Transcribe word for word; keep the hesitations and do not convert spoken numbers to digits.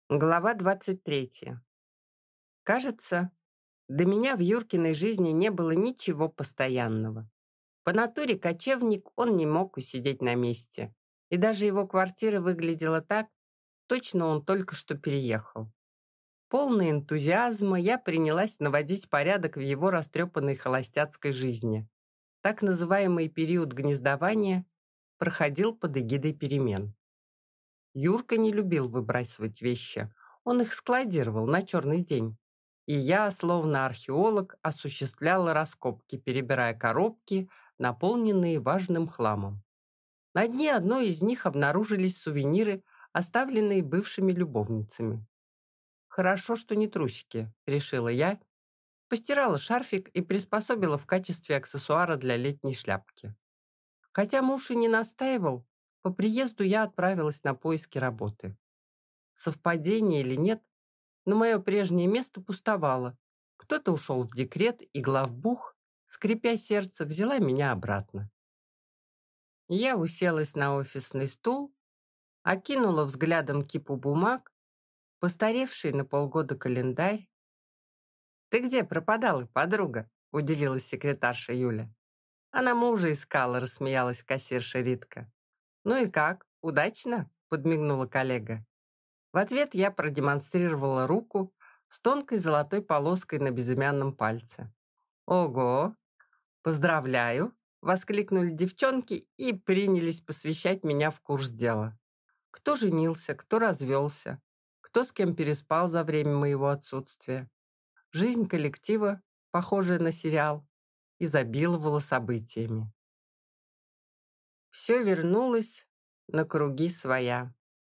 Глава двадцать третья. Кажется, до меня в Юркиной жизни не было ничего постоянного. По натуре кочевник, он не мог усидеть на месте. И даже его квартира выглядела так, точно он только что переехал. Полный энтузиазма я принялась наводить порядок в его растрепанной холостяцкой жизни. Так называемый период гнездования проходил под эгидой перемен. Юрка не любил выбрасывать вещи. Он их складировал на черный день. И я, словно археолог, осуществляла раскопки, перебирая коробки, наполненные важным хламом. На дне одной из них обнаружились сувениры, оставленные бывшими любовницами. «Хорошо, что не трусики», — решила я, постирала шарфик и приспособила в качестве аксессуара для летней шляпки. Хотя муж и не настаивал, по приезду я отправилась на поиски работы. Совпадение или нет, но мое прежнее место пустовало. Кто-то ушел в декрет, и главбух, скрипя сердце, взяла меня обратно. Я уселась на офисный стул, окинула взглядом кипу бумаг, постаревший на полгода календарь. «Ты где пропадала, подруга?» — удивилась секретарша Юля. «Она мужа искала», — рассмеялась кассирша Ритка. «Ну и как, удачно?» — подмигнула коллега. В ответ я продемонстрировала руку с тонкой золотой полоской на безымянном пальце. «Ого! Поздравляю!» — воскликнули девчонки и принялись посвящать меня в курс дела. Кто женился, кто развелся, кто с кем переспал за время моего отсутствия. Жизнь коллектива, похожая на сериал, изобиловала событиями. Все вернулось на круги своя.